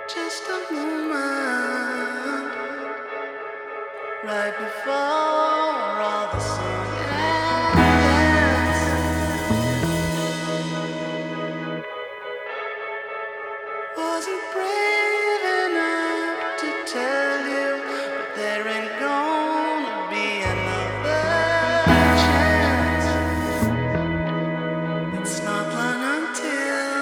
Just a moment right before all the song ends. Wasn't brave enough to tell you, but there ain't gonna be another chance. It's not long until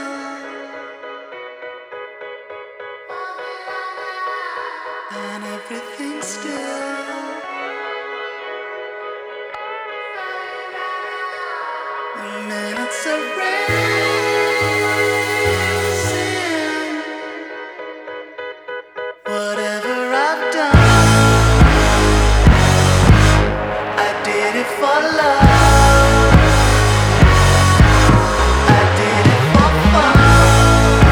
and everything's still. The minutes are racing. Whatever I've done, I did it for love. I did it for fun.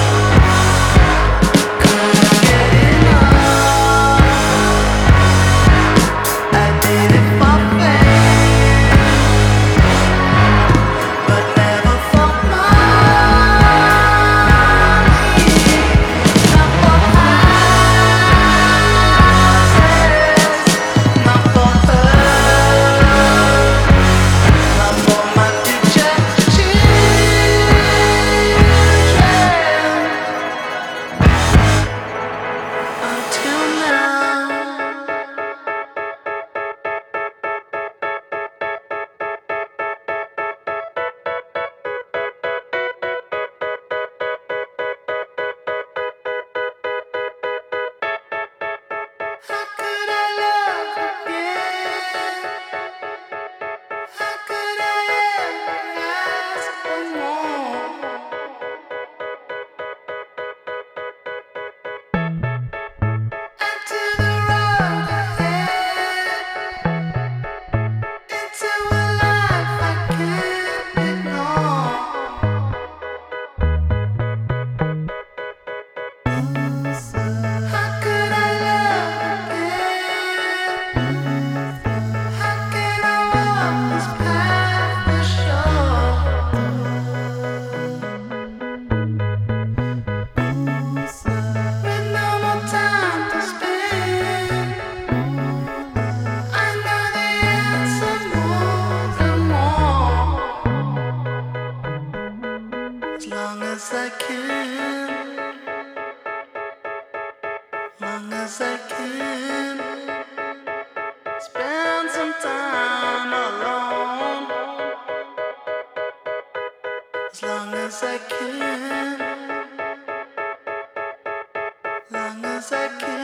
Couldn't get enough. I did it for fame, but never for money. Not for houses, not for her, not for my future children. Until now. How could I love again? How could I ever ask for more? And to the road ahead, into a life I can't ignore. How could I love again? How can I walk this path for sure? With no more time to spend, I know the answer more and more. As long as I can, long as I can, spend some time alone. As long as I can, long as I can.